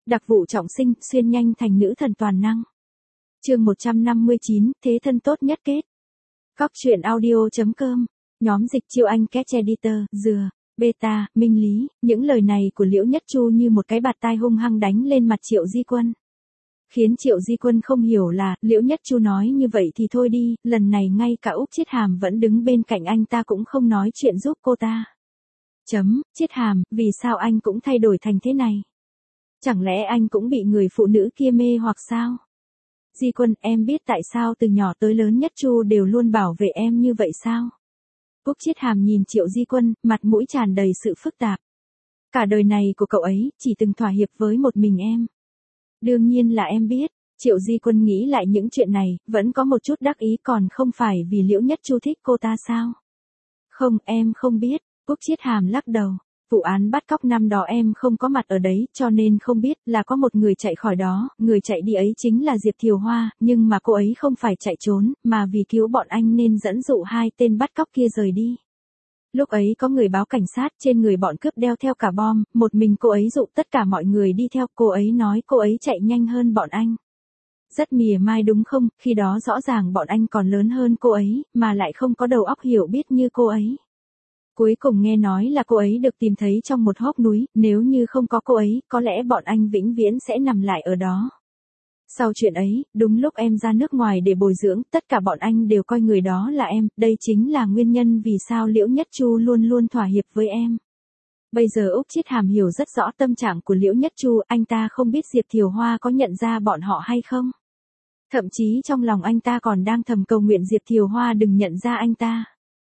Đặc vụ trọng sinh, xuyên nhanh thành nữ thần toàn năng. Chương 159, thế thân tốt nhất kết. Góc truyện audio.com, nhóm dịch chiêu anh Catch Editor, dừa, beta, minh lý, những lời này của Liễu Nhất Chu như một cái bạt tai hung hăng đánh lên mặt Triệu Di Quân. Khiến Triệu Di Quân không hiểu là, Liễu Nhất Chu nói như vậy thì thôi đi, lần này ngay cả Úc Chiết Hàm vẫn đứng bên cạnh anh ta cũng không nói chuyện giúp cô ta. Chiết Hàm, vì sao anh cũng thay đổi thành thế này? Chẳng lẽ anh cũng bị người phụ nữ kia mê hoặc sao? Di Quân, em biết tại sao từ nhỏ tới lớn Nhất Chu đều luôn bảo vệ em như vậy sao? Úc Chiết Hàm nhìn Triệu Di Quân, mặt mũi tràn đầy sự phức tạp. Cả đời này của cậu ấy, chỉ từng thỏa hiệp với một mình em. Đương nhiên là em biết. Triệu Di Quân nghĩ lại những chuyện này, vẫn có một chút đắc ý, còn không phải vì Liễu Nhất Chu thích cô ta sao? Không, em không biết. Úc Chiết Hàm lắc đầu. Vụ án bắt cóc năm đó em không có mặt ở đấy, cho nên không biết, là có một người chạy khỏi đó, người chạy đi ấy chính là Diệp Thiều Hoa, nhưng mà cô ấy không phải chạy trốn, mà vì cứu bọn anh nên dẫn dụ hai tên bắt cóc kia rời đi. Lúc ấy có người báo cảnh sát, trên người bọn cướp đeo theo cả bom, một mình cô ấy dụ tất cả mọi người đi theo, cô ấy nói cô ấy chạy nhanh hơn bọn anh. Rất mỉa mai đúng không, khi đó rõ ràng bọn anh còn lớn hơn cô ấy, mà lại không có đầu óc hiểu biết như cô ấy. Cuối cùng nghe nói là cô ấy được tìm thấy trong một hốc núi, nếu như không có cô ấy, có lẽ bọn anh vĩnh viễn sẽ nằm lại ở đó. Sau chuyện ấy, đúng lúc em ra nước ngoài để bồi dưỡng, tất cả bọn anh đều coi người đó là em, đây chính là nguyên nhân vì sao Liễu Nhất Chu luôn luôn thỏa hiệp với em. Bây giờ Úc Chiết Hàm hiểu rất rõ tâm trạng của Liễu Nhất Chu, anh ta không biết Diệp Thiều Hoa có nhận ra bọn họ hay không. Thậm chí trong lòng anh ta còn đang thầm cầu nguyện Diệp Thiều Hoa đừng nhận ra anh ta.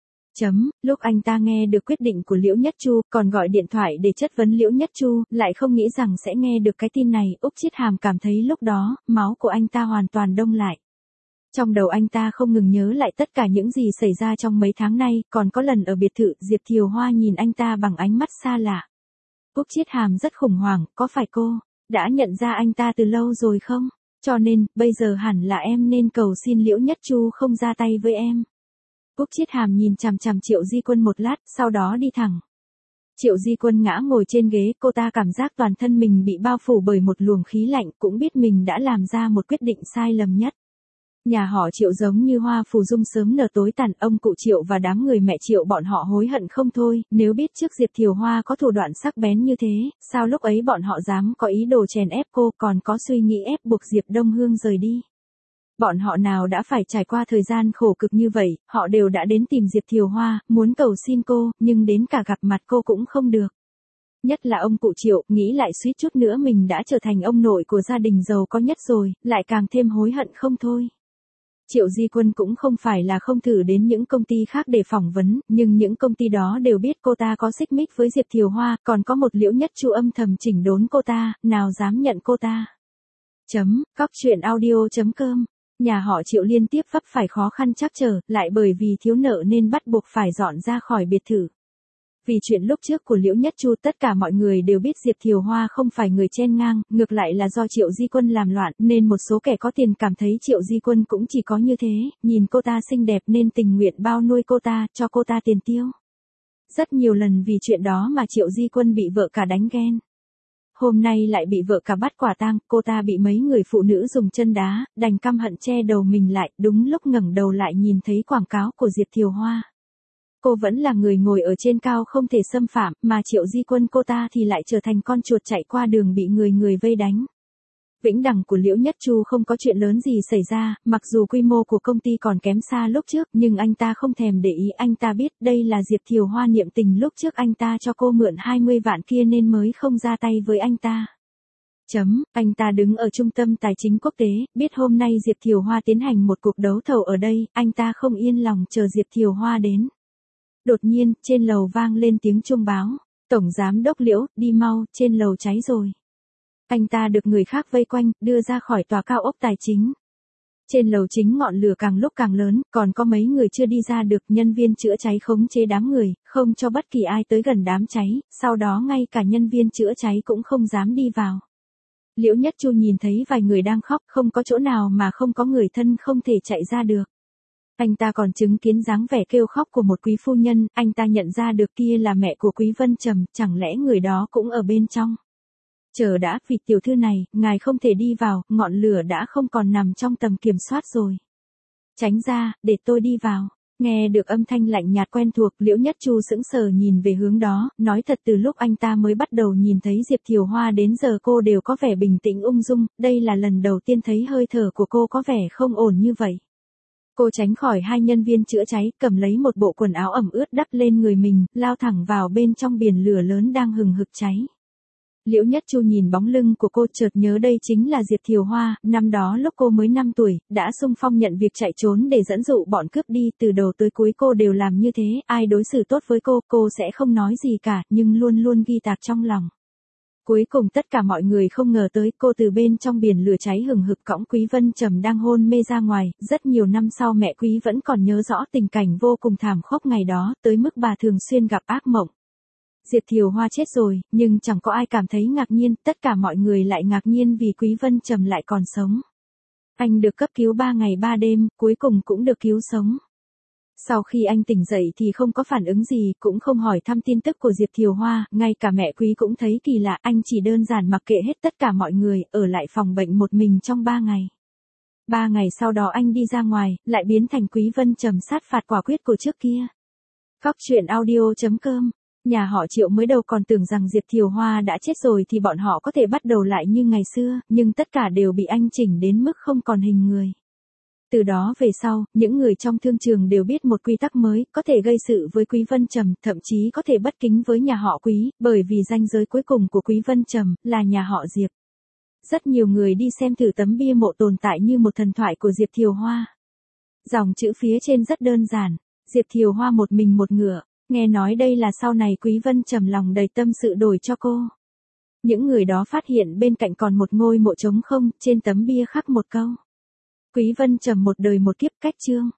Lúc anh ta nghe được quyết định của Liễu Nhất Chu, còn gọi điện thoại để chất vấn Liễu Nhất Chu, lại không nghĩ rằng sẽ nghe được cái tin này, Úc Chiết Hàm cảm thấy lúc đó, máu của anh ta hoàn toàn đông lại. Trong đầu anh ta không ngừng nhớ lại tất cả những gì xảy ra trong mấy tháng nay, còn có lần ở biệt thự, Diệp Thiều Hoa nhìn anh ta bằng ánh mắt xa lạ. Úc Chiết Hàm rất khủng hoảng, có phải cô đã nhận ra anh ta từ lâu rồi không? Cho nên, bây giờ hẳn là em nên cầu xin Liễu Nhất Chu không ra tay với em. Úc Chiết Hàm nhìn chằm chằm Triệu Di Quân một lát, sau đó đi thẳng. Triệu Di Quân ngã ngồi trên ghế, cô ta cảm giác toàn thân mình bị bao phủ bởi một luồng khí lạnh, cũng biết mình đã làm ra một quyết định sai lầm nhất. Nhà họ Triệu giống như hoa phù dung sớm nở tối tàn, ông cụ Triệu và đám người mẹ Triệu bọn họ hối hận không thôi, nếu biết trước Diệp Thiều Hoa có thủ đoạn sắc bén như thế, sao lúc ấy bọn họ dám có ý đồ chèn ép cô, còn có suy nghĩ ép buộc Diệp Đông Hương rời đi. Bọn họ nào đã phải trải qua thời gian khổ cực như vậy, họ đều đã đến tìm Diệp Thiều Hoa, muốn cầu xin cô, nhưng đến cả gặp mặt cô cũng không được. Nhất là ông cụ Triệu, nghĩ lại suýt chút nữa mình đã trở thành ông nội của gia đình giàu có nhất rồi, lại càng thêm hối hận không thôi. Triệu Di Quân cũng không phải là không thử đến những công ty khác để phỏng vấn, nhưng những công ty đó đều biết cô ta có xích mích với Diệp Thiều Hoa, còn có một Liễu Nhất Chu âm thầm chỉnh đốn cô ta, nào dám nhận cô ta. Góc truyện audio.com. Nhà họ Triệu liên tiếp vấp phải khó khăn trắc trở, lại bởi vì thiếu nợ nên bắt buộc phải dọn ra khỏi biệt thự. Vì chuyện lúc trước của Liễu Nhất Chu, tất cả mọi người đều biết Diệp Thiều Hoa không phải người chen ngang, ngược lại là do Triệu Di Quân làm loạn, nên một số kẻ có tiền cảm thấy Triệu Di Quân cũng chỉ có như thế, nhìn cô ta xinh đẹp nên tình nguyện bao nuôi cô ta, cho cô ta tiền tiêu. Rất nhiều lần vì chuyện đó mà Triệu Di Quân bị vợ cả đánh ghen. Hôm nay lại bị vợ cả bắt quả tang, cô ta bị mấy người phụ nữ dùng chân đá, đành căm hận che đầu mình lại, đúng lúc ngẩng đầu lại nhìn thấy quảng cáo của Diệp Thiều Hoa. Cô vẫn là người ngồi ở trên cao không thể xâm phạm, mà Triệu Di Quân cô ta thì lại trở thành con chuột chạy qua đường bị người vây đánh. Vĩnh đằng của Liễu Nhất Chu không có chuyện lớn gì xảy ra, mặc dù quy mô của công ty còn kém xa lúc trước, nhưng anh ta không thèm để ý, anh ta biết đây là Diệp Thiều Hoa niệm tình lúc trước anh ta cho cô mượn 20 vạn kia nên mới không ra tay với anh ta. Anh ta đứng ở trung tâm tài chính quốc tế, biết hôm nay Diệp Thiều Hoa tiến hành một cuộc đấu thầu ở đây, anh ta không yên lòng chờ Diệp Thiều Hoa đến. Đột nhiên, trên lầu vang lên tiếng chuông báo. Tổng giám đốc Liễu, đi mau, trên lầu cháy rồi. Anh ta được người khác vây quanh, đưa ra khỏi tòa cao ốc tài chính. Trên lầu chính ngọn lửa càng lúc càng lớn, còn có mấy người chưa đi ra được, nhân viên chữa cháy khống chế đám người, không cho bất kỳ ai tới gần đám cháy, sau đó ngay cả nhân viên chữa cháy cũng không dám đi vào. Liễu Nhất Chu nhìn thấy vài người đang khóc, không có chỗ nào mà không có người thân không thể chạy ra được. Anh ta còn chứng kiến dáng vẻ kêu khóc của một quý phu nhân, anh ta nhận ra được kia là mẹ của Quý Vân Trầm, chẳng lẽ người đó cũng ở bên trong. Chờ đã, vị tiểu thư này, ngài không thể đi vào, ngọn lửa đã không còn nằm trong tầm kiểm soát rồi. Tránh ra, để tôi đi vào. Nghe được âm thanh lạnh nhạt quen thuộc, Liễu Nhất Chu sững sờ nhìn về hướng đó, nói thật từ lúc anh ta mới bắt đầu nhìn thấy Diệp Thiều Hoa đến giờ cô đều có vẻ bình tĩnh ung dung, đây là lần đầu tiên thấy hơi thở của cô có vẻ không ổn như vậy. Cô tránh khỏi hai nhân viên chữa cháy, cầm lấy một bộ quần áo ẩm ướt đắp lên người mình, lao thẳng vào bên trong biển lửa lớn đang hừng hực cháy. Liễu Nhất Chu nhìn bóng lưng của cô chợt nhớ đây chính là Diệp Thiều Hoa, năm đó lúc cô mới 5 tuổi, đã xung phong nhận việc chạy trốn để dẫn dụ bọn cướp đi, từ đầu tới cuối cô đều làm như thế, ai đối xử tốt với cô sẽ không nói gì cả, nhưng luôn luôn ghi tạc trong lòng. Cuối cùng tất cả mọi người không ngờ tới cô từ bên trong biển lửa cháy hừng hực cõng Quý Vân Trầm đang hôn mê ra ngoài, rất nhiều năm sau mẹ Quý vẫn còn nhớ rõ tình cảnh vô cùng thảm khốc ngày đó, tới mức bà thường xuyên gặp ác mộng. Diệp Thiều Hoa chết rồi, nhưng chẳng có ai cảm thấy ngạc nhiên, tất cả mọi người lại ngạc nhiên vì Quý Vân Trầm lại còn sống. Anh được cấp cứu 3 ngày 3 đêm, cuối cùng cũng được cứu sống. Sau khi anh tỉnh dậy thì không có phản ứng gì, cũng không hỏi thăm tin tức của Diệp Thiều Hoa, ngay cả mẹ Quý cũng thấy kỳ lạ, anh chỉ đơn giản mặc kệ hết tất cả mọi người, ở lại phòng bệnh một mình trong 3 ngày. 3 ngày sau đó anh đi ra ngoài, lại biến thành Quý Vân Trầm sát phạt quả quyết của trước kia. Cóc truyện audio.com. Nhà họ Triệu mới đầu còn tưởng rằng Diệp Thiều Hoa đã chết rồi thì bọn họ có thể bắt đầu lại như ngày xưa, nhưng tất cả đều bị anh chỉnh đến mức không còn hình người. Từ đó về sau, những người trong thương trường đều biết một quy tắc mới, có thể gây sự với Quý Vân Trầm, thậm chí có thể bất kính với nhà họ Quý, bởi vì ranh giới cuối cùng của Quý Vân Trầm là nhà họ Diệp. Rất nhiều người đi xem thử tấm bia mộ tồn tại như một thần thoại của Diệp Thiều Hoa. Dòng chữ phía trên rất đơn giản, Diệp Thiều Hoa một mình một ngựa. Nghe nói đây là sau này Quý Vân Trầm lòng đầy tâm sự đổi cho cô. Những người đó phát hiện bên cạnh còn một ngôi mộ trống không, trên tấm bia khắc một câu. Quý Vân Trầm một đời một kiếp cách chương.